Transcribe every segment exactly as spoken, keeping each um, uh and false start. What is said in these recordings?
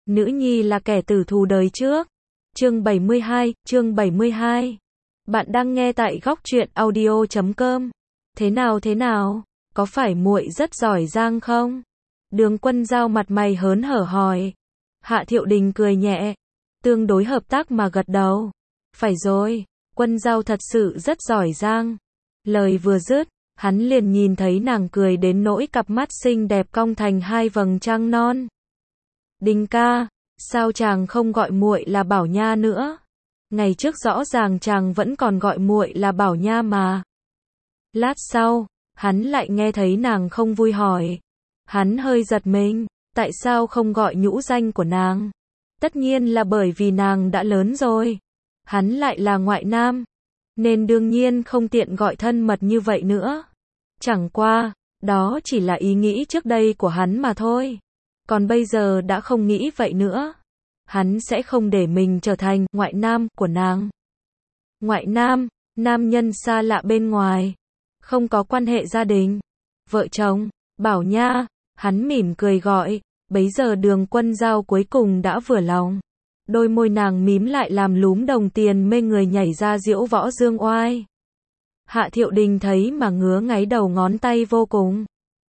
Nữ nhi là kẻ tử thù đời trước. Chương bảy mươi hai, chương bảy mươi hai. Bạn đang nghe tại góc truyện audio chấm com. Thế nào thế nào, có phải muội rất giỏi giang không? Đường Quân Dao mặt mày hớn hở hỏi. Hạ Thiệu Đình cười nhẹ, tương đối hợp tác mà gật đầu. Phải rồi, Quân Dao thật sự rất giỏi giang. Lời vừa dứt, hắn liền nhìn thấy nàng cười đến nỗi cặp mắt xinh đẹp cong thành hai vầng trăng non. Đình ca, sao chàng không gọi muội là Bảo Nha nữa? Ngày trước rõ ràng chàng vẫn còn gọi muội là Bảo Nha mà. Lát sau, hắn lại nghe thấy nàng không vui hỏi. Hắn hơi giật mình, tại sao không gọi nhũ danh của nàng? Tất nhiên là bởi vì nàng đã lớn rồi. Hắn lại là ngoại nam, nên đương nhiên không tiện gọi thân mật như vậy nữa. Chẳng qua, đó chỉ là ý nghĩ trước đây của hắn mà thôi. Còn bây giờ đã không nghĩ vậy nữa. Hắn sẽ không để mình trở thành ngoại nam của nàng. Ngoại nam, nam nhân xa lạ bên ngoài, không có quan hệ gia đình, vợ chồng. Bảo Nha, hắn mỉm cười gọi. Bấy giờ Đường Quân Dao cuối cùng đã vừa lòng. Đôi môi nàng mím lại làm lúm đồng tiền mê người nhảy ra diễu võ dương oai. Hạ Thiệu Đình thấy mà ngứa ngáy đầu ngón tay vô cùng.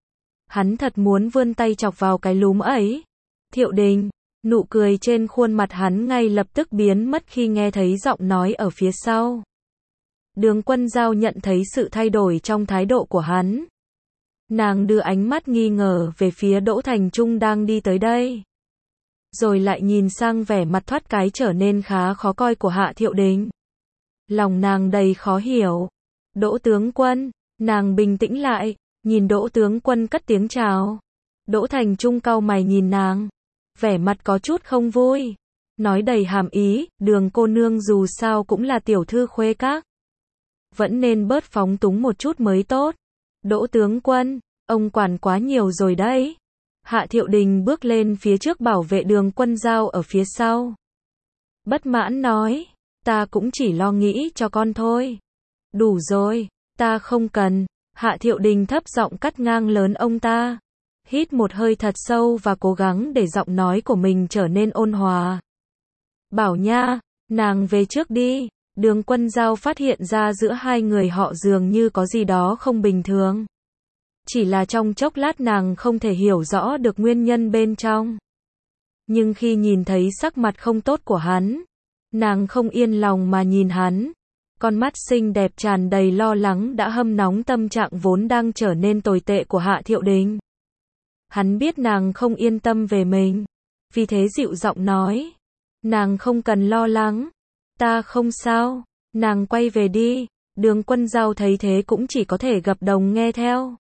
Hắn thật muốn vươn tay chọc vào cái lúm ấy. Thiệu Đình, nụ cười trên khuôn mặt hắn ngay lập tức biến mất khi nghe thấy giọng nói ở phía sau. Đường Quân Dao nhận thấy sự thay đổi trong thái độ của hắn. Nàng đưa ánh mắt nghi ngờ về phía Đỗ Thành Trung đang đi tới đây. Rồi lại nhìn sang vẻ mặt thoát cái trở nên khá khó coi của Hạ Thiệu Đình. Lòng nàng đầy khó hiểu. Đỗ tướng quân, nàng bình tĩnh lại, nhìn Đỗ tướng quân cất tiếng chào. Đỗ Thành Trung cau mày nhìn nàng, vẻ mặt có chút không vui, nói đầy hàm ý, Đường cô nương dù sao cũng là tiểu thư khuê các, vẫn nên bớt phóng túng một chút mới tốt. Đỗ tướng quân, ông quản quá nhiều rồi đấy. Hạ Thiệu Đình bước lên phía trước bảo vệ Đường Quân Dao ở phía sau. Bất mãn nói, ta cũng chỉ lo nghĩ cho con thôi. Đủ rồi, ta không cần. Hạ Thiệu Đình thấp giọng cắt ngang lớn ông ta. Hít một hơi thật sâu và cố gắng để giọng nói của mình trở nên ôn hòa. Bảo Nha, nàng về trước đi. Đường Quân Dao phát hiện ra giữa hai người họ dường như có gì đó không bình thường. Chỉ là trong chốc lát nàng không thể hiểu rõ được nguyên nhân bên trong. Nhưng khi nhìn thấy sắc mặt không tốt của hắn, nàng không yên lòng mà nhìn hắn. Con mắt xinh đẹp tràn đầy lo lắng đã hâm nóng tâm trạng vốn đang trở nên tồi tệ của Hạ Thiệu Đình. Hắn biết nàng không yên tâm về mình, vì thế dịu giọng nói. Nàng không cần lo lắng, ta không sao, nàng quay về đi. Đường Quân Dao thấy thế cũng chỉ có thể gập đồng nghe theo.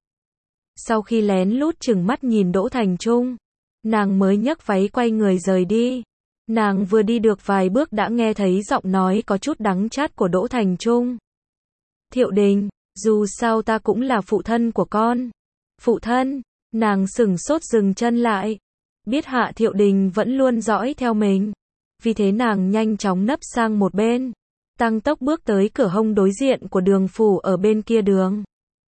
Sau khi lén lút chừng mắt nhìn Đỗ Thành Trung, nàng mới nhấc váy quay người rời đi. Nàng vừa đi được vài bước đã nghe thấy giọng nói có chút đắng chát của Đỗ Thành Trung. Thiệu Đình, dù sao ta cũng là phụ thân của con. Phụ thân, nàng sửng sốt dừng chân lại. Biết Hạ Thiệu Đình vẫn luôn dõi theo mình, vì thế nàng nhanh chóng nấp sang một bên, tăng tốc bước tới cửa hông đối diện của Đường phủ ở bên kia đường.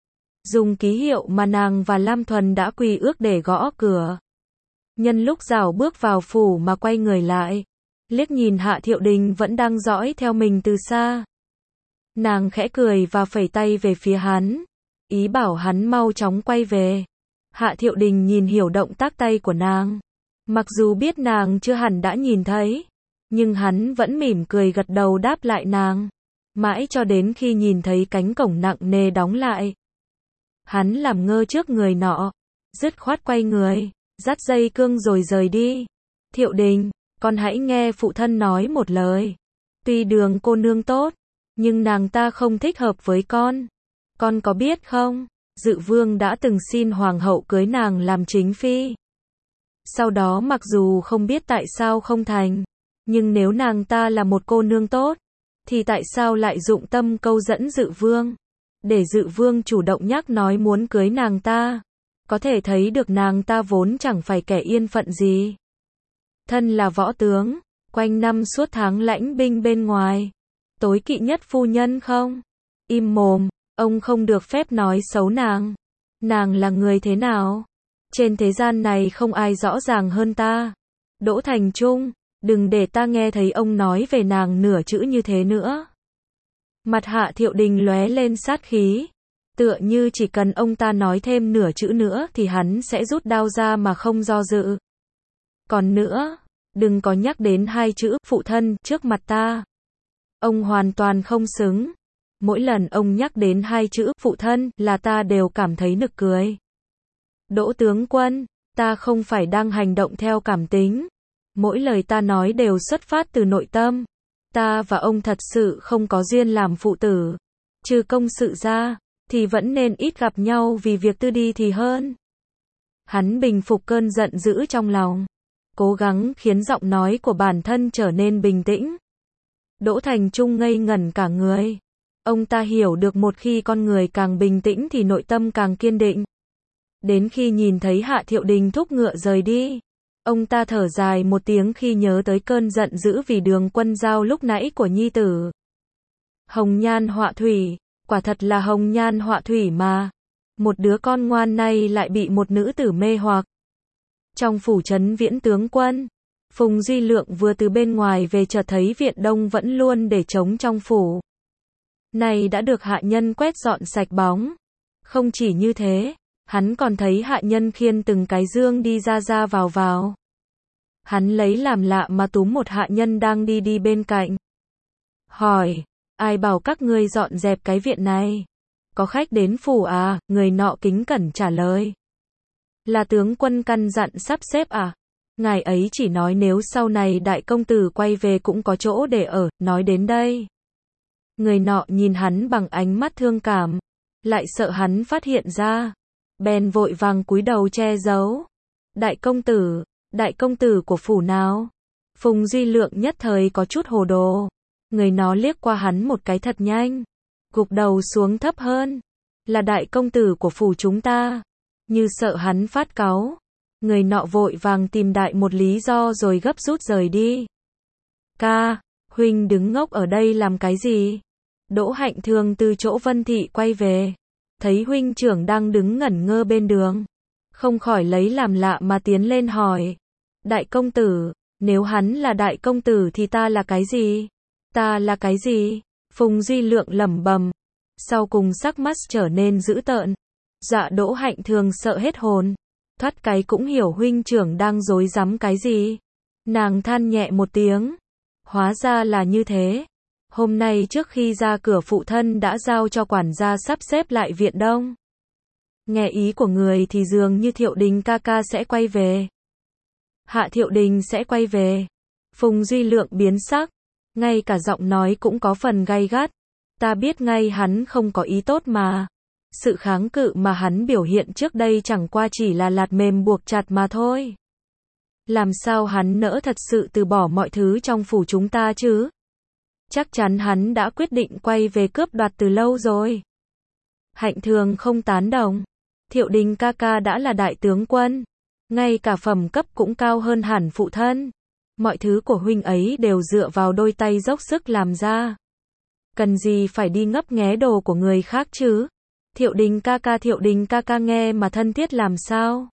Dùng ký hiệu mà nàng và Lam Thuần đã quy ước để gõ cửa. Nhân lúc rảo bước vào phủ mà quay người lại, liếc nhìn Hạ Thiệu Đình vẫn đang dõi theo mình từ xa. Nàng khẽ cười và phẩy tay về phía hắn, ý bảo hắn mau chóng quay về. Hạ Thiệu Đình nhìn hiểu động tác tay của nàng. Mặc dù biết nàng chưa hẳn đã nhìn thấy, nhưng hắn vẫn mỉm cười gật đầu đáp lại nàng. Mãi cho đến khi nhìn thấy cánh cổng nặng nề đóng lại, hắn làm ngơ trước người nọ, dứt khoát quay người, dắt dây cương rồi rời đi. Thiệu Đình, con hãy nghe phụ thân nói một lời. Tuy Đường cô nương tốt, nhưng nàng ta không thích hợp với con. Con có biết không, Dự Vương đã từng xin hoàng hậu cưới nàng làm chính phi. Sau đó mặc dù không biết tại sao không thành, nhưng nếu nàng ta là một cô nương tốt, thì tại sao lại dụng tâm câu dẫn Dự Vương, để Dự Vương chủ động nhắc nói muốn cưới nàng ta. Có thể thấy được nàng ta vốn chẳng phải kẻ yên phận gì. Thân là võ tướng, quanh năm suốt tháng lãnh binh bên ngoài, tối kỵ nhất phu nhân không? Im mồm, ông không được phép nói xấu nàng. Nàng là người thế nào? Trên thế gian này không ai rõ ràng hơn ta. Đỗ Thành Trung, đừng để ta nghe thấy ông nói về nàng nửa chữ như thế nữa. Mặt Hạ Thiệu Đình lóe lên sát khí. Tựa như chỉ cần ông ta nói thêm nửa chữ nữa thì hắn sẽ rút đao ra mà không do dự. Còn nữa, đừng có nhắc đến hai chữ phụ thân trước mặt ta. Ông hoàn toàn không xứng. Mỗi lần ông nhắc đến hai chữ phụ thân là ta đều cảm thấy nực cười. Đỗ tướng quân, ta không phải đang hành động theo cảm tính. Mỗi lời ta nói đều xuất phát từ nội tâm. Ta và ông thật sự không có duyên làm phụ tử. Trừ công sự ra, thì vẫn nên ít gặp nhau vì việc tư đi thì hơn. Hắn bình phục cơn giận dữ trong lòng. Cố gắng khiến giọng nói của bản thân trở nên bình tĩnh. Đỗ Thành Trung ngây ngẩn cả người. Ông ta hiểu được một khi con người càng bình tĩnh thì nội tâm càng kiên định. Đến khi nhìn thấy Hạ Thiệu Đình thúc ngựa rời đi, ông ta thở dài một tiếng khi nhớ tới cơn giận dữ vì Đường Quân Giao lúc nãy của nhi tử. Hồng nhan họa thủy, quả thật là hồng nhan họa thủy mà. Một đứa con ngoan này lại bị một nữ tử mê hoặc. Trong phủ trấn Viễn tướng quân, Phùng Duy Lượng vừa từ bên ngoài về chợt thấy viện đông vẫn luôn để trống trong phủ. Này đã được hạ nhân quét dọn sạch bóng. Không chỉ như thế, hắn còn thấy hạ nhân khiêng từng cái dương đi ra ra vào vào. Hắn lấy làm lạ mà túm một hạ nhân đang đi đi bên cạnh. Hỏi, ai bảo các ngươi dọn dẹp cái viện này? Có khách đến phủ à? Người nọ kính cẩn trả lời. Là tướng quân căn dặn sắp xếp à? Ngài ấy chỉ nói nếu sau này đại công tử quay về cũng có chỗ để ở, nói đến đây. Người nọ nhìn hắn bằng ánh mắt thương cảm, lại sợ hắn phát hiện ra. Bèn vội vàng cúi đầu che giấu. Đại công tử, đại công tử của phủ nào? Phùng Duy Lượng nhất thời có chút hồ đồ. Người nó liếc qua hắn một cái thật nhanh, gục đầu xuống thấp hơn. Là đại công tử của phủ chúng ta. Như sợ hắn phát cáu, người nọ vội vàng tìm đại một lý do rồi gấp rút rời đi. Ca, huynh đứng ngốc ở đây làm cái gì? Đỗ Hạnh Thường từ chỗ Vân Thị quay về, thấy huynh trưởng đang đứng ngẩn ngơ bên đường, không khỏi lấy làm lạ mà tiến lên hỏi. Đại công tử, nếu hắn là đại công tử thì ta là cái gì? Ta là cái gì? Phùng Duy Lượng lẩm bẩm, sau cùng sắc mắt trở nên dữ tợn. Dạ Đỗ Hạnh Thường sợ hết hồn, thoát cái cũng hiểu huynh trưởng đang rối rắm cái gì. Nàng than nhẹ một tiếng, hóa ra là như thế. Hôm nay trước khi ra cửa phụ thân đã giao cho quản gia sắp xếp lại viện đông. Nghe ý của người thì dường như Thiệu Đình ca ca sẽ quay về. Hạ Thiệu Đình sẽ quay về. Phùng Duy Lượng biến sắc, ngay cả giọng nói cũng có phần gay gắt. Ta biết ngay hắn không có ý tốt mà. Sự kháng cự mà hắn biểu hiện trước đây chẳng qua chỉ là lạt mềm buộc chặt mà thôi. Làm sao hắn nỡ thật sự từ bỏ mọi thứ trong phủ chúng ta chứ? Chắc chắn hắn đã quyết định quay về cướp đoạt từ lâu rồi. Hạnh Thường không tán đồng. Thiệu Đình ca ca đã là đại tướng quân, ngay cả phẩm cấp cũng cao hơn hẳn phụ thân. Mọi thứ của huynh ấy đều dựa vào đôi tay dốc sức làm ra. Cần gì phải đi ngấp nghé đồ của người khác chứ? Thiệu Đình ca ca, Thiệu Đình ca ca nghe mà thân thiết làm sao?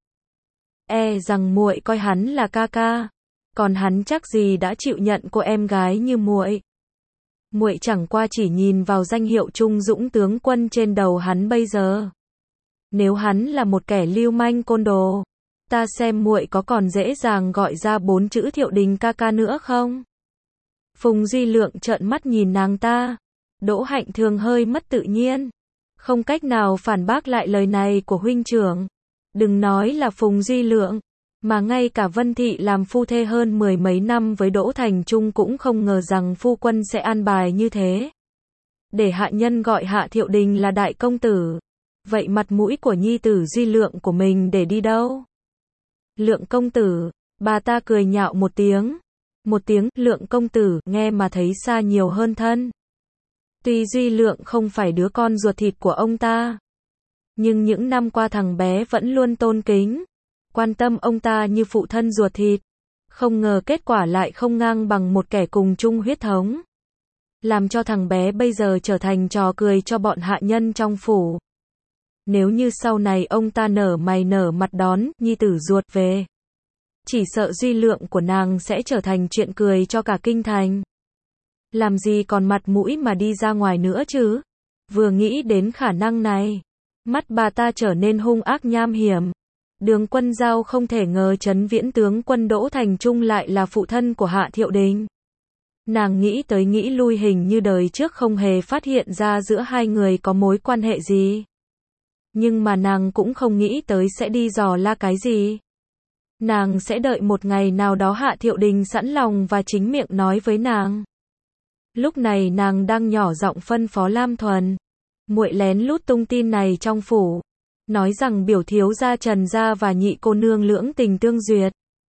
E rằng muội coi hắn là ca ca, còn hắn chắc gì đã chịu nhận cô em gái như muội. Muội chẳng qua chỉ nhìn vào danh hiệu trung dũng tướng quân trên đầu hắn bây giờ. Nếu hắn là một kẻ lưu manh côn đồ, ta xem muội có còn dễ dàng gọi ra bốn chữ Thiệu Đình ca ca nữa không? Phùng Duy Lượng trợn mắt nhìn nàng ta. Đỗ Hạnh Thường hơi mất tự nhiên, không cách nào phản bác lại lời này của huynh trưởng. Đừng nói là Phùng Duy Lượng, mà ngay cả Vân Thị làm phu thê hơn mười mấy năm với Đỗ Thành Trung cũng không ngờ rằng phu quân sẽ an bài như thế. Để hạ nhân gọi Hạ Thiệu Đình là đại công tử. Vậy mặt mũi của nhi tử Duy Lượng của mình để đi đâu? Lượng công tử, bà ta cười nhạo một tiếng. Một tiếng Lượng công tử nghe mà thấy xa nhiều hơn thân. Tuy Duy Lượng không phải đứa con ruột thịt của ông ta, nhưng những năm qua thằng bé vẫn luôn tôn kính, quan tâm ông ta như phụ thân ruột thịt. Không ngờ kết quả lại không ngang bằng một kẻ cùng chung huyết thống, làm cho thằng bé bây giờ trở thành trò cười cho bọn hạ nhân trong phủ. Nếu như sau này ông ta nở mày nở mặt đón nhi tử ruột về, chỉ sợ Duy Lượng của nàng sẽ trở thành chuyện cười cho cả kinh thành. Làm gì còn mặt mũi mà đi ra ngoài nữa chứ? Vừa nghĩ đến khả năng này, mắt bà ta trở nên hung ác nham hiểm. Đường Quân Giao không thể ngờ Trấn Viễn tướng quân Đỗ Thành Trung lại là phụ thân của Hạ Thiệu Đình. Nàng nghĩ tới nghĩ lui, hình như đời trước không hề phát hiện ra giữa hai người có mối quan hệ gì. Nhưng mà nàng cũng không nghĩ tới sẽ đi dò la cái gì. Nàng sẽ đợi một ngày nào đó Hạ Thiệu Đình sẵn lòng và chính miệng nói với nàng. Lúc này nàng đang nhỏ giọng phân phó Lam Thuần, muội lén lút tung tin này trong phủ, nói rằng biểu thiếu gia Trần gia và nhị cô nương lưỡng tình tương duyệt.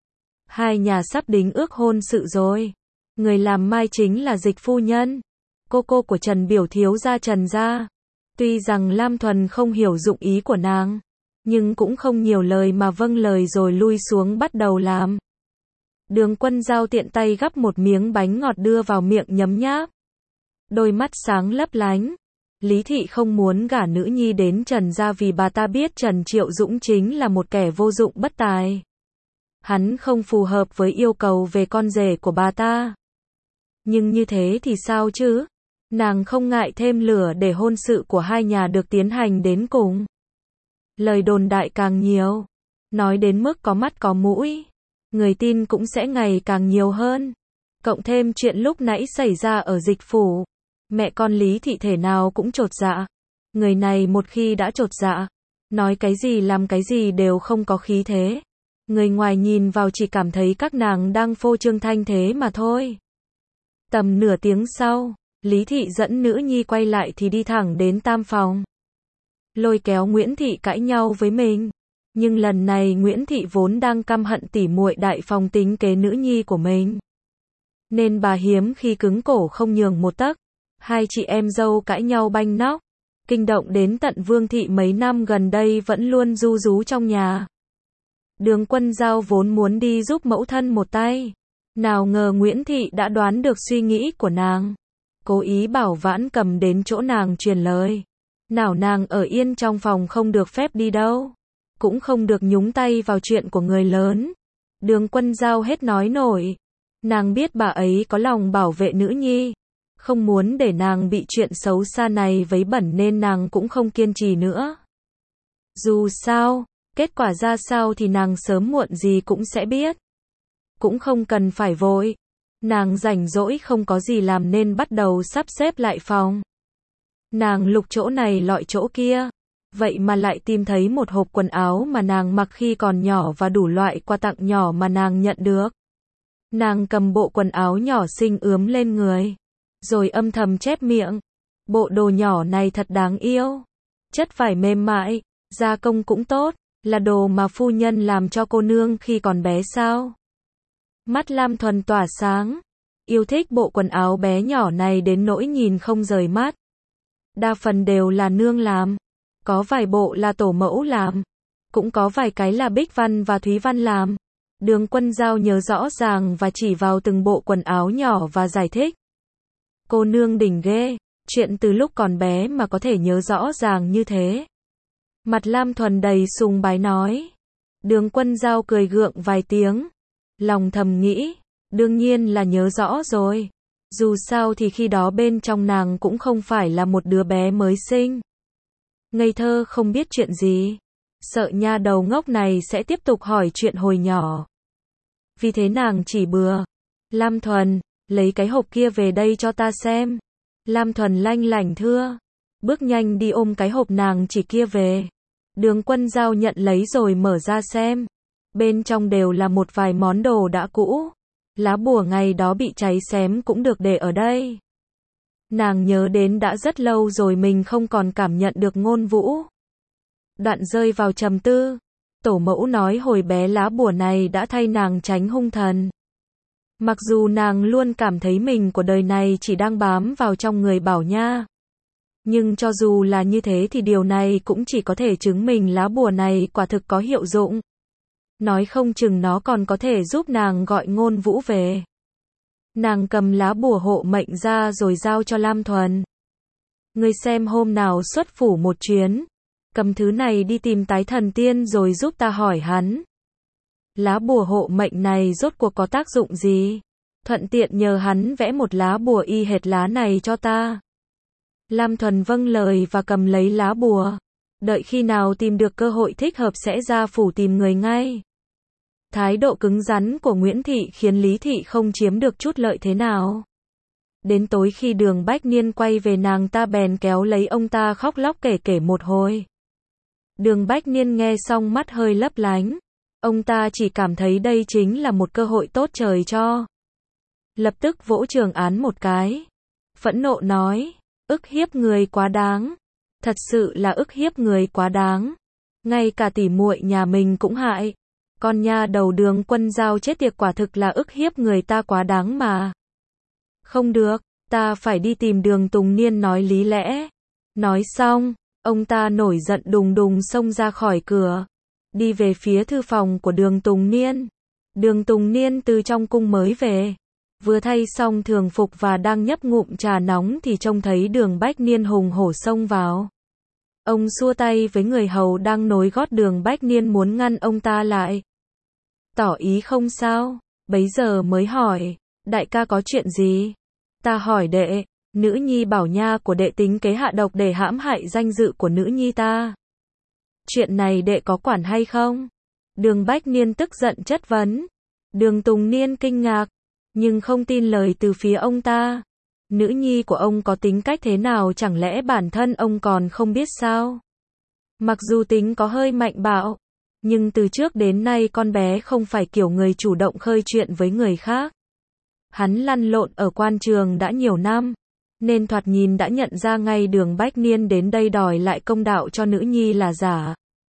Hai nhà sắp đính ước hôn sự rồi. Người làm mai chính là Dịch phu nhân, cô cô của Trần biểu thiếu gia Trần gia. Tuy rằng Lam Thuần không hiểu dụng ý của nàng, nhưng cũng không nhiều lời mà vâng lời rồi lui xuống bắt đầu làm. Đường Quân Giao tiện tay gắp một miếng bánh ngọt đưa vào miệng nhấm nháp. Đôi mắt sáng lấp lánh. Lý thị không muốn gả nữ nhi đến Trần gia vì bà ta biết Trần Triệu Dũng chính là một kẻ vô dụng bất tài. Hắn không phù hợp với yêu cầu về con rể của bà ta. Nhưng như thế thì sao chứ? Nàng không ngại thêm lửa để hôn sự của hai nhà được tiến hành đến cùng. Lời đồn đại càng nhiều, nói đến mức có mắt có mũi, người tin cũng sẽ ngày càng nhiều hơn. Cộng thêm chuyện lúc nãy xảy ra ở Dịch phủ, mẹ con Lý thị thể nào cũng chột dạ. Người này một khi đã chột dạ, nói cái gì làm cái gì đều không có khí thế. Người ngoài nhìn vào chỉ cảm thấy các nàng đang phô trương thanh thế mà thôi. Tầm nửa tiếng sau, Lý thị dẫn nữ nhi quay lại thì đi thẳng đến tam phòng. Lôi kéo Nguyễn thị cãi nhau với mình. Nhưng lần này Nguyễn thị vốn đang căm hận tỉ muội đại phòng tính kế nữ nhi của mình, nên bà hiếm khi cứng cổ không nhường một tấc. Hai chị em dâu cãi nhau banh nóc, kinh động đến tận Vương thị mấy năm gần đây vẫn luôn ru rú trong nhà. Đường Quân Giao vốn muốn đi giúp mẫu thân một tay, nào ngờ Nguyễn thị đã đoán được suy nghĩ của nàng, cố ý bảo Vãn Cầm đến chỗ nàng truyền lời. Nào nàng ở yên trong phòng không được phép đi đâu, cũng không được nhúng tay vào chuyện của người lớn. Đường Quân Giao hết nói nổi. Nàng biết bà ấy có lòng bảo vệ nữ nhi, không muốn để nàng bị chuyện xấu xa này vấy bẩn nên nàng cũng không kiên trì nữa. Dù sao, kết quả ra sao thì nàng sớm muộn gì cũng sẽ biết. Cũng không cần phải vội. Nàng rảnh rỗi không có gì làm nên bắt đầu sắp xếp lại phòng. Nàng lục chỗ này lọi chỗ kia, vậy mà lại tìm thấy một hộp quần áo mà nàng mặc khi còn nhỏ và đủ loại quà tặng nhỏ mà nàng nhận được. Nàng cầm bộ quần áo nhỏ xinh ướm lên người, rồi âm thầm chép miệng. Bộ đồ nhỏ này thật đáng yêu. Chất vải mềm mại, gia công cũng tốt, là đồ mà phu nhân làm cho cô nương khi còn bé sao? Mắt Lam Thuần tỏa sáng, yêu thích bộ quần áo bé nhỏ này đến nỗi nhìn không rời mắt. Đa phần đều là nương làm, có vài bộ là tổ mẫu làm, cũng có vài cái là Bích Văn và Thúy Văn làm. Đường Quân Giao nhớ rõ ràng và chỉ vào từng bộ quần áo nhỏ và giải thích. Cô nương đỉnh ghê, chuyện từ lúc còn bé mà có thể nhớ rõ ràng như thế. Mặt Lam Thuần đầy sùng bái nói. Đường Quân Giao cười gượng vài tiếng, lòng thầm nghĩ, đương nhiên là nhớ rõ rồi. Dù sao thì khi đó bên trong nàng cũng không phải là một đứa bé mới sinh, ngây thơ không biết chuyện gì, sợ nha đầu ngốc này sẽ tiếp tục hỏi chuyện hồi nhỏ. Vì thế nàng chỉ bừa, Lam Thuần, lấy cái hộp kia về đây cho ta xem. Lam Thuần lanh lảnh thưa, bước nhanh đi ôm cái hộp nàng chỉ kia về. Đường Quân Giao nhận lấy rồi mở ra xem. Bên trong đều là một vài món đồ đã cũ. Lá bùa ngày đó bị cháy xém cũng được để ở đây. Nàng nhớ đến đã rất lâu rồi mình không còn cảm nhận được ngôn vũ. Đoạn rơi vào trầm tư. Tổ mẫu nói hồi bé lá bùa này đã thay nàng tránh hung thần. Mặc dù nàng luôn cảm thấy mình của đời này chỉ đang bám vào trong người Bảo Nha. Nhưng cho dù là như thế thì điều này cũng chỉ có thể chứng minh lá bùa này quả thực có hiệu dụng. Nói không chừng nó còn có thể giúp nàng gọi ngôn vũ về. Nàng cầm lá bùa hộ mệnh ra rồi giao cho Lam Thuần. Ngươi xem hôm nào xuất phủ một chuyến, cầm thứ này đi tìm Tái Thần Tiên rồi giúp ta hỏi hắn. lá bùa hộ mệnh này rốt cuộc có tác dụng gì? Thuận tiện nhờ hắn vẽ một lá bùa y hệt lá này cho ta. Lam Thuần vâng lời và cầm lấy lá bùa. Đợi khi nào tìm được cơ hội thích hợp sẽ ra phủ tìm người ngay. Thái độ cứng rắn của Nguyễn Thị khiến Lý Thị không chiếm được chút lợi thế nào. Đến tối khi Đường Bách Niên quay về, nàng ta bèn kéo lấy ông ta khóc lóc kể kể một hồi. Đường Bách Niên nghe xong mắt hơi lấp lánh. Ông ta chỉ cảm thấy đây chính là một cơ hội tốt trời cho. Lập tức vỗ Trường Án một cái. Phẫn nộ nói, ức hiếp người quá đáng. Thật sự là ức hiếp người quá đáng. Ngay cả tỉ muội nhà mình cũng hại. Con nha đầu Đường Quân Giao chết tiệt, quả thực là ức hiếp người ta quá đáng mà. Không được, ta phải đi tìm Đường Tùng Niên nói lý lẽ. Nói xong, ông ta nổi giận đùng đùng xông ra khỏi cửa, đi về phía thư phòng của Đường Tùng Niên. Đường Tùng Niên từ trong cung mới về, vừa thay xong thường phục và đang nhấp ngụm trà nóng thì trông thấy Đường Bách Niên hùng hổ xông vào. Ông xua tay với người hầu đang nối gót Đường Bách Niên muốn ngăn ông ta lại. Tỏ ý không sao, bấy giờ mới hỏi, đại ca có chuyện gì? Ta hỏi đệ, nữ nhi Bảo Nha của đệ tính kế hạ độc để hãm hại danh dự của nữ nhi ta. Chuyện này đệ có quản hay không? Đường Bách Niên tức giận chất vấn. Đường Tùng Niên kinh ngạc, nhưng không tin lời từ phía ông ta. Nữ nhi của ông có tính cách thế nào chẳng lẽ bản thân ông còn không biết sao? Mặc dù tính có hơi mạnh bạo, nhưng từ trước đến nay con bé không phải kiểu người chủ động khơi chuyện với người khác. Hắn lăn lộn ở quan trường đã nhiều năm, nên thoạt nhìn đã nhận ra ngay Đường Bách Niên đến đây đòi lại công đạo cho nữ nhi là giả.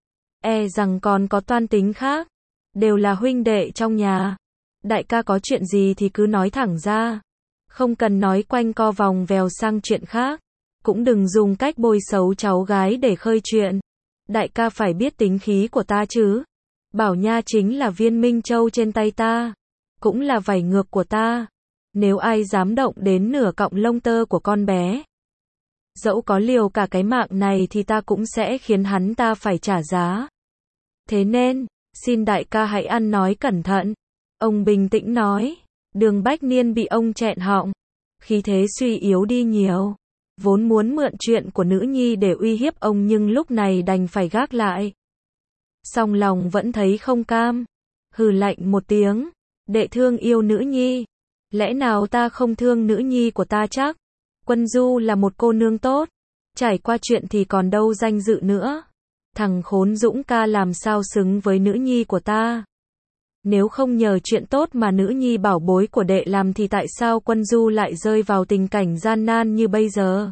E rằng còn có toan tính khác, đều là huynh đệ trong nhà. Đại ca có chuyện gì thì cứ nói thẳng ra, không cần nói quanh co vòng vèo sang chuyện khác, cũng đừng dùng cách bôi xấu cháu gái để khơi chuyện. Đại ca phải biết tính khí của ta chứ. Bảo Nha chính là viên minh châu trên tay ta, cũng là vảy ngược của ta. Nếu ai dám động đến nửa cọng lông tơ của con bé, dẫu có liều cả cái mạng này thì ta cũng sẽ khiến hắn ta phải trả giá. Thế nên, xin đại ca hãy ăn nói cẩn thận. Ông bình tĩnh nói. Đường Bách Niên bị ông chẹn họng, khí thế suy yếu đi nhiều. Vốn muốn mượn chuyện của nữ nhi để uy hiếp ông nhưng lúc này đành phải gác lại. Song lòng vẫn thấy không cam, hừ lạnh một tiếng. Đệ thương yêu nữ nhi, lẽ nào ta không thương nữ nhi của ta chắc? Quân Du là một cô nương tốt, trải qua chuyện thì còn đâu danh dự nữa. Thằng khốn Dũng ca làm sao xứng với nữ nhi của ta? Nếu không nhờ chuyện tốt mà nữ nhi bảo bối của đệ làm thì tại sao Quân Du lại rơi vào tình cảnh gian nan như bây giờ?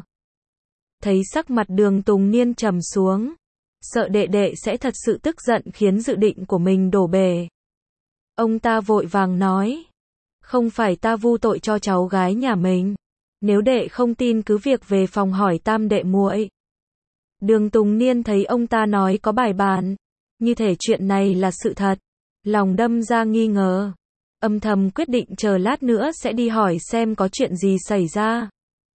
Thấy sắc mặt Đường Tùng Niên trầm xuống, sợ đệ đệ sẽ thật sự tức giận khiến dự định của mình đổ bể. Ông ta vội vàng nói, không phải ta vu tội cho cháu gái nhà mình. Nếu đệ không tin cứ việc về phòng hỏi tam đệ muội. Đường Tùng Niên thấy ông ta nói có bài bản, như thể chuyện này là sự thật, lòng đâm ra nghi ngờ. Âm thầm quyết định chờ lát nữa sẽ đi hỏi xem có chuyện gì xảy ra.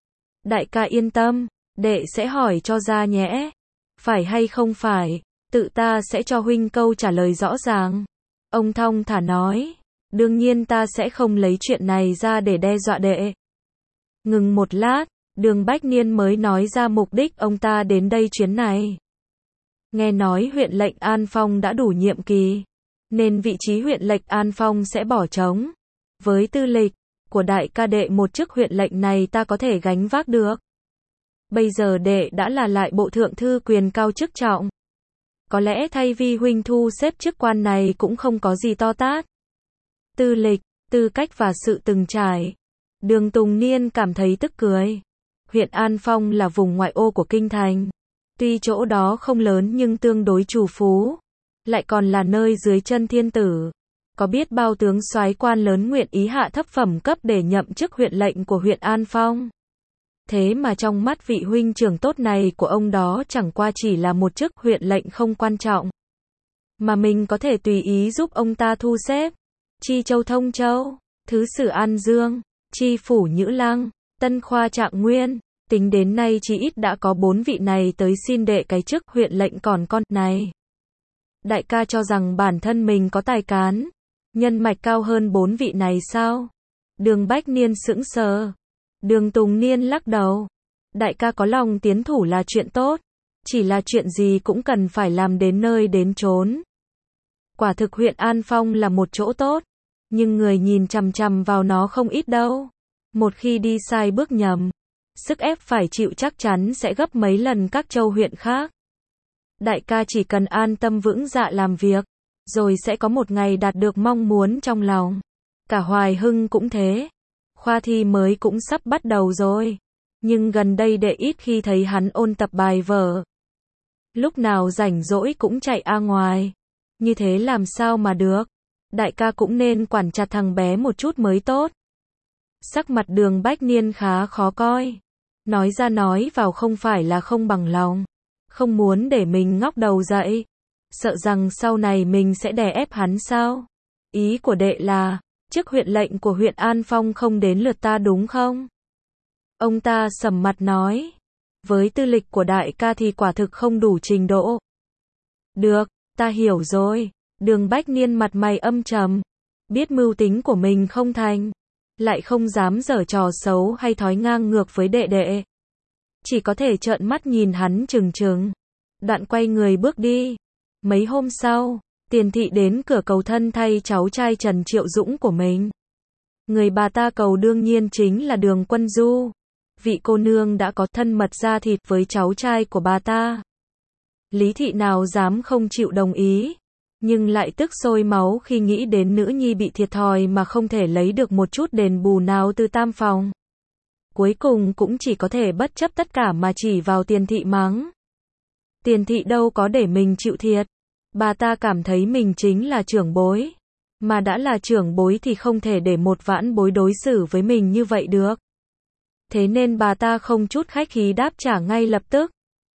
Đại ca yên tâm, đệ sẽ hỏi cho ra nhẽ. Phải hay không phải, tự ta sẽ cho huynh câu trả lời rõ ràng. Ông thong thả nói, đương nhiên ta sẽ không lấy chuyện này ra để đe dọa đệ. Ngừng một lát, Đường Bách Niên mới nói ra mục đích ông ta đến đây chuyến này. Nghe nói huyện lệnh An Phong đã đủ nhiệm kỳ, nên vị trí huyện lệnh An Phong sẽ bỏ trống. Với tư lịch của đại ca đệ, một chức huyện lệnh này ta có thể gánh vác được. Bây giờ đệ đã là lại bộ thượng thư quyền cao chức trọng. Có lẽ thay vì huynh thu xếp chức quan này cũng không có gì to tát. Tư lịch, tư cách và sự từng trải. Đường Tùng Niên cảm thấy tức cười. Huyện An Phong là vùng ngoại ô của kinh thành. Tuy chỗ đó không lớn nhưng tương đối trù phú. Lại còn là nơi dưới chân thiên tử. Có biết bao tướng soái quan lớn nguyện ý hạ thấp phẩm cấp để nhậm chức huyện lệnh của huyện An Phong. Thế mà trong mắt vị huynh trưởng tốt này của ông đó chẳng qua chỉ là một chức huyện lệnh không quan trọng. Mà mình có thể tùy ý giúp ông ta thu xếp. Chi Châu Thông Châu, Thứ sử An Dương, Chi Phủ Nhữ Lăng, Tân Khoa Trạng Nguyên. Tính đến nay chỉ ít đã có bốn vị này tới xin đệ cái chức huyện lệnh còn con này. Đại ca cho rằng bản thân mình có tài cán, nhân mạch cao hơn bốn vị này sao? Đường Bách Niên sững sờ. Đường Tùng Niên lắc đầu. Đại ca có lòng tiến thủ là chuyện tốt, chỉ là chuyện gì cũng cần phải làm đến nơi đến chốn. Quả thực huyện An Phong là một chỗ tốt, nhưng người nhìn chằm chằm vào nó không ít đâu. Một khi đi sai bước nhầm, sức ép phải chịu chắc chắn sẽ gấp mấy lần các châu huyện khác. Đại ca chỉ cần an tâm vững dạ làm việc, rồi sẽ có một ngày đạt được mong muốn trong lòng. Cả Hoài Hưng cũng thế. Khoa thi mới cũng sắp bắt đầu rồi, nhưng gần đây đệ ít khi thấy hắn ôn tập bài vở. Lúc nào rảnh rỗi cũng chạy ra ngoài. Như thế làm sao mà được? Đại ca cũng nên quản chặt thằng bé một chút mới tốt. Sắc mặt Đường Bách Niên khá khó coi. Nói ra nói vào không phải là không bằng lòng, không muốn để mình ngóc đầu dậy, sợ rằng sau này mình sẽ đè ép hắn sao? Ý của đệ là, chức huyện lệnh của huyện An Phong không đến lượt ta đúng không? Ông ta sầm mặt nói, với tư lịch của đại ca thì quả thực không đủ trình độ. Được, ta hiểu rồi. Đường Bách Niên mặt mày âm trầm, biết mưu tính của mình không thành, lại không dám giở trò xấu hay thói ngang ngược với đệ đệ. Chỉ có thể trợn mắt nhìn hắn trừng trừng. Đoạn quay người bước đi. Mấy hôm sau, Tiền thị đến cửa cầu thân thay cháu trai Trần Triệu Dũng của mình. Người bà ta cầu đương nhiên chính là Đường Quân Du. Vị cô nương đã có thân mật da thịt với cháu trai của bà ta. Lý thị nào dám không chịu đồng ý, nhưng lại tức sôi máu khi nghĩ đến nữ nhi bị thiệt thòi mà không thể lấy được một chút đền bù nào từ Tam Phòng. Cuối cùng cũng chỉ có thể bất chấp tất cả mà chỉ vào Tiền thị mắng. Tiền thị đâu có để mình chịu thiệt. Bà ta cảm thấy mình chính là trưởng bối. Mà đã là trưởng bối thì không thể để một vãn bối đối xử với mình như vậy được. Thế nên bà ta không chút khách khí đáp trả ngay lập tức.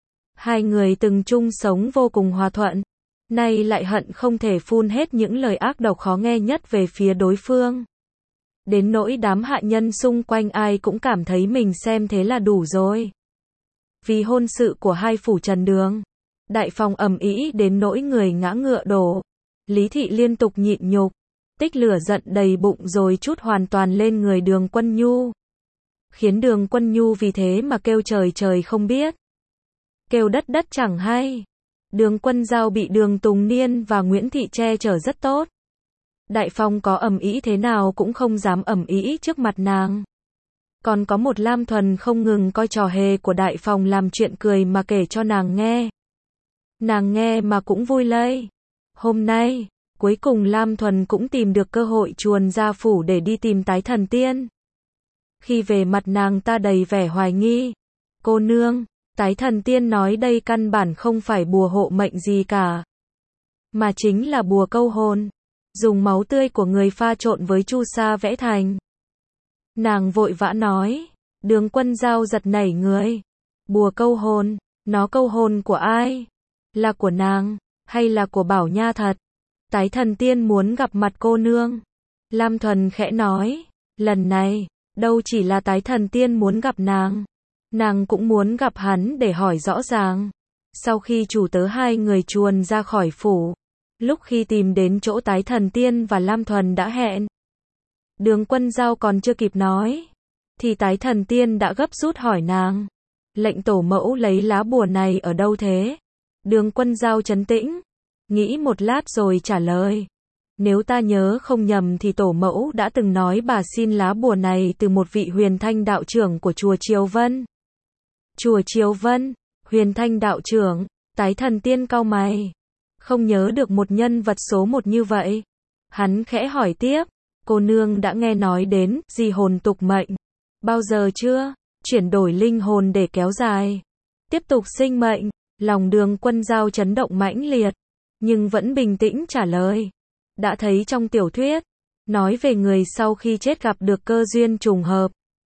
Hai người từng chung sống vô cùng hòa thuận, nay lại hận không thể phun hết những lời ác độc khó nghe nhất về phía đối phương. Đến nỗi đám hạ nhân xung quanh ai cũng cảm thấy mình xem thế là đủ rồi. Vì hôn sự của hai phủ Trần Đường, đại phòng ầm ĩ đến nỗi người ngã ngựa đổ. Lý thị liên tục nhịn nhục, tích lửa giận đầy bụng rồi trút hoàn toàn lên người Đường Quân Nhu. Khiến Đường Quân Nhu vì thế mà kêu trời trời không biết, kêu đất đất chẳng hay. Đường Quân Giao bị Đường Tùng Niên và Nguyễn Thị che chở rất tốt. Đại phòng có ầm ĩ thế nào cũng không dám ầm ĩ trước mặt nàng. Còn có một Lam Thuần không ngừng coi trò hề của đại phòng làm chuyện cười mà kể cho nàng nghe. Nàng nghe mà cũng vui lây. Hôm nay, cuối cùng Lam Thuần cũng tìm được cơ hội chuồn ra phủ để đi tìm Tái Thần Tiên. Khi về mặt nàng ta đầy vẻ hoài nghi. Cô nương, Tái Thần Tiên nói đây căn bản không phải bùa hộ mệnh gì cả, mà chính là bùa câu hồn, dùng máu tươi của người pha trộn với chu sa vẽ thành. Nàng vội vã nói. Đường Quân Giao giật nảy người. Bùa câu hồn, nó câu hồn của ai? Là của nàng, hay là của Bảo Nha thật? Tái Thần Tiên muốn gặp mặt cô nương. Lam Thuần khẽ nói. Lần này, đâu chỉ là Tái Thần Tiên muốn gặp nàng, nàng cũng muốn gặp hắn để hỏi rõ ràng. Sau khi chủ tớ hai người chuồn ra khỏi phủ, lúc khi tìm đến chỗ Tái Thần Tiên và Lam Thuần đã hẹn, Đường Quân Giao còn chưa kịp nói, thì Tái Thần Tiên đã gấp rút hỏi nàng. Lệnh tổ mẫu lấy lá bùa này ở đâu thế? Đường Quân Giao trấn tĩnh, nghĩ một lát rồi trả lời. Nếu ta nhớ không nhầm thì tổ mẫu đã từng nói bà xin lá bùa này từ một vị Huyền Thanh đạo trưởng của chùa Triều Vân. Chùa Triều Vân, Huyền Thanh đạo trưởng, Tái Thần Tiên cau mày. Không nhớ được một nhân vật số một như vậy. Hắn khẽ hỏi tiếp. Cô nương đã nghe nói đến di hồn tục mệnh bao giờ chưa? Chuyển đổi linh hồn để kéo dài, tiếp tục sinh mệnh. Lòng Đường Quân Giao chấn động mãnh liệt, nhưng vẫn bình tĩnh trả lời. Đã thấy trong tiểu thuyết, nói về người sau khi chết gặp được cơ duyên trùng hợp.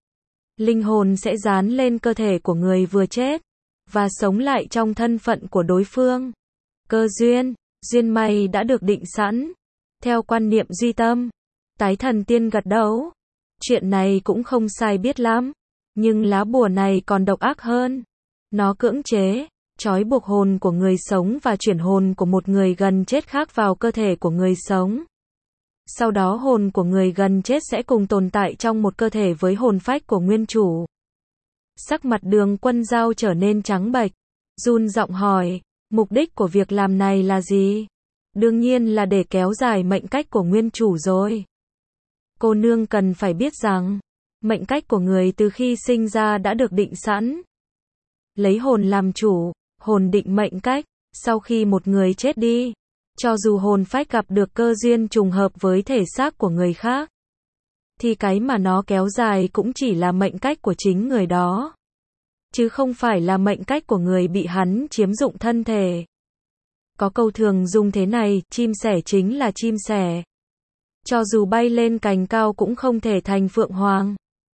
Linh hồn sẽ dán lên cơ thể của người vừa chết, và sống lại trong thân phận của đối phương. Cơ duyên, duyên may đã được định sẵn, theo quan niệm duy tâm. Tái Thần Tiên gật đầu. Chuyện này cũng không sai biết lắm, nhưng lá bùa này còn độc ác hơn. Nó cưỡng chế, trói buộc hồn của người sống và chuyển hồn của một người gần chết khác vào cơ thể của người sống. Sau đó hồn của người gần chết sẽ cùng tồn tại trong một cơ thể với hồn phách của nguyên chủ. Sắc mặt Đường Quân Dao trở nên trắng bệch, run giọng hỏi, mục đích của việc làm này là gì? Đương nhiên là để kéo dài mệnh cách của nguyên chủ rồi. Cô nương cần phải biết rằng, mệnh cách của người từ khi sinh ra đã được định sẵn. Lấy hồn làm chủ, hồn định mệnh cách, sau khi một người chết đi, cho dù hồn phách gặp được cơ duyên trùng hợp với thể xác của người khác, thì cái mà nó kéo dài cũng chỉ là mệnh cách của chính người đó, chứ không phải là mệnh cách của người bị hắn chiếm dụng thân thể. Có câu thường dùng thế này, chim sẻ chính là chim sẻ. Cho dù bay lên cành cao cũng không thể thành phượng hoàng.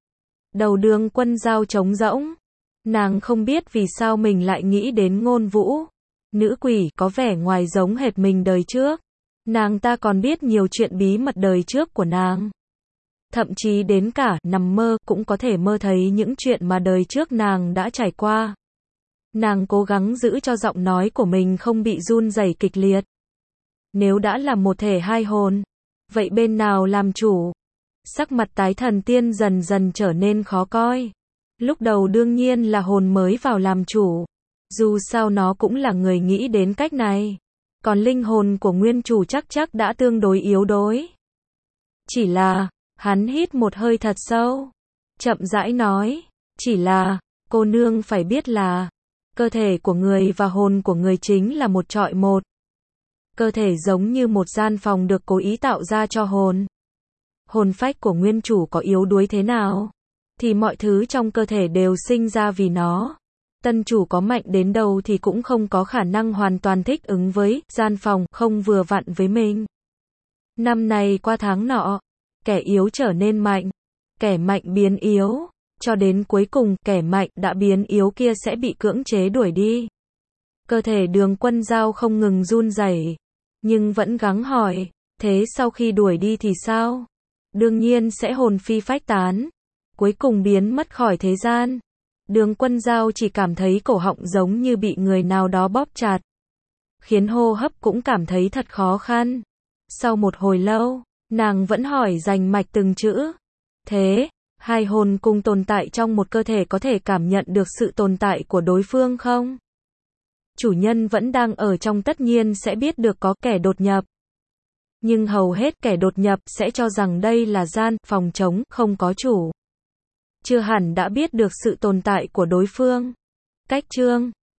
Đầu Đường Quân Dao trống rỗng. Nàng không biết vì sao mình lại nghĩ đến Ngôn Vũ. Nữ quỷ có vẻ ngoài giống hệt mình đời trước. Nàng ta còn biết nhiều chuyện bí mật đời trước của nàng. Thậm chí đến cả nằm mơ cũng có thể mơ thấy những chuyện mà đời trước nàng đã trải qua. Nàng cố gắng giữ cho giọng nói của mình không bị run rẩy kịch liệt. Nếu đã là một thể hai hồn, vậy bên nào làm chủ? Sắc mặt Tái Thần Tiên dần dần trở nên khó coi. Lúc đầu đương nhiên là hồn mới vào làm chủ. Dù sao nó cũng là người nghĩ đến cách này. Còn linh hồn của nguyên chủ chắc chắc đã tương đối yếu đuối. Chỉ là, hắn hít một hơi thật sâu. Chậm rãi nói, chỉ là, cô nương phải biết là, cơ thể của người và hồn của người chính là một chọi một. Cơ thể giống như một gian phòng được cố ý tạo ra cho hồn. Hồn phách của nguyên chủ có yếu đuối thế nào, thì mọi thứ trong cơ thể đều sinh ra vì nó. Tân chủ có mạnh đến đâu thì cũng không có khả năng hoàn toàn thích ứng với gian phòng không vừa vặn với mình. Năm này qua tháng nọ, kẻ yếu trở nên mạnh, kẻ mạnh biến yếu, cho đến cuối cùng kẻ mạnh đã biến yếu kia sẽ bị cưỡng chế đuổi đi. Cơ thể Đường Quân Dao không ngừng run rẩy, nhưng vẫn gắng hỏi, thế sau khi đuổi đi thì sao? Đương nhiên sẽ hồn phi phách tán, cuối cùng biến mất khỏi thế gian. Đường Quân Dao chỉ cảm thấy cổ họng giống như bị người nào đó bóp chặt, khiến hô hấp cũng cảm thấy thật khó khăn. Sau một hồi lâu, nàng vẫn hỏi rành mạch từng chữ. Thế, hai hồn cùng tồn tại trong một cơ thể có thể cảm nhận được sự tồn tại của đối phương không? Chủ nhân vẫn đang ở trong tất nhiên sẽ biết được có kẻ đột nhập. Nhưng hầu hết kẻ đột nhập sẽ cho rằng đây là gian phòng trống không có chủ. Chưa hẳn đã biết được sự tồn tại của đối phương. Cách chương